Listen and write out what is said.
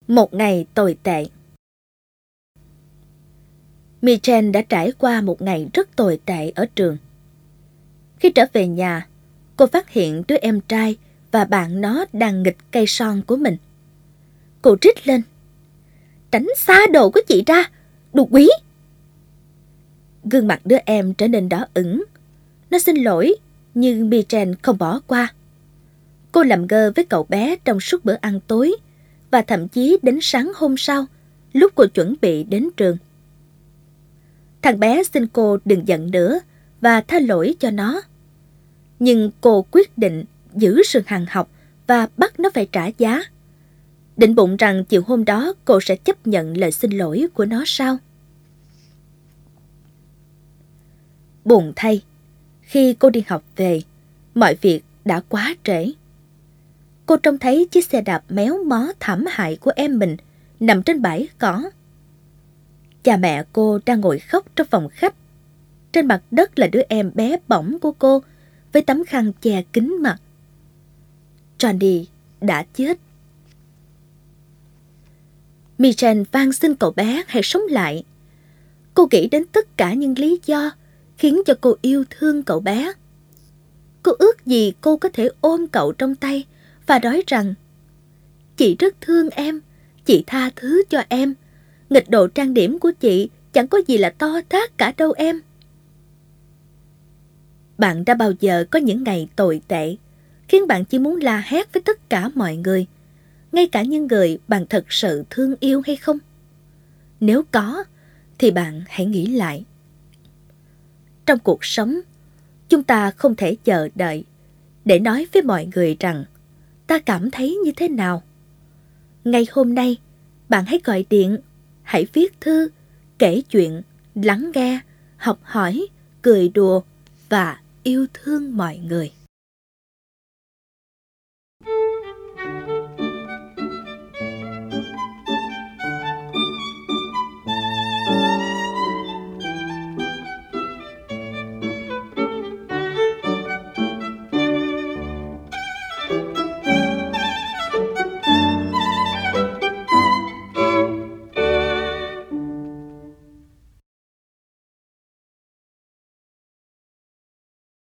Một ngày tồi tệ. Michelle đã trải qua một ngày rất tồi tệ ở trường. Khi trở về nhà, cô phát hiện đứa em trai và bạn nó đang nghịch cây son của mình. Cô rít lên: "Tránh xa đồ của chị ra, đồ quý!" Gương mặt đứa em trở nên đỏ ửng. Nó xin lỗi, nhưng Michelle không bỏ qua. Cô làm ngơ với cậu bé trong suốt bữa ăn tối, và thậm chí đến sáng hôm sau, lúc cô chuẩn bị đến trường. Thằng bé xin cô đừng giận nữa và tha lỗi cho nó. Nhưng cô quyết định giữ sự hằn học và bắt nó phải trả giá. Định bụng rằng chiều hôm đó cô sẽ chấp nhận lời xin lỗi của nó sao? Buồn thay, khi cô đi học về, mọi việc đã quá trễ. Cô trông thấy chiếc xe đạp méo mó thảm hại của em mình nằm trên bãi cỏ. Cha mẹ cô đang ngồi khóc trong phòng khách. Trên mặt đất là đứa em bé bỏng của cô với tấm khăn che kín mặt. Johnny đã chết. Michelle van xin cậu bé hãy sống lại. Cô nghĩ đến tất cả những lý do khiến cho cô yêu thương cậu bé. Cô ước gì cô có thể ôm cậu trong tay và nói rằng: "Chị rất thương em, chị tha thứ cho em. Nghịch độ trang điểm của chị chẳng có gì là to tát cả đâu em." Bạn đã bao giờ có những ngày tồi tệ, khiến bạn chỉ muốn la hét với tất cả mọi người, ngay cả những người bạn thật sự thương yêu hay không? Nếu có, thì bạn hãy nghĩ lại. Trong cuộc sống, chúng ta không thể chờ đợi để nói với mọi người rằng ta cảm thấy như thế nào. Ngay hôm nay, bạn hãy gọi điện, hãy viết thư, kể chuyện, lắng nghe, học hỏi, cười đùa và yêu thương mọi người.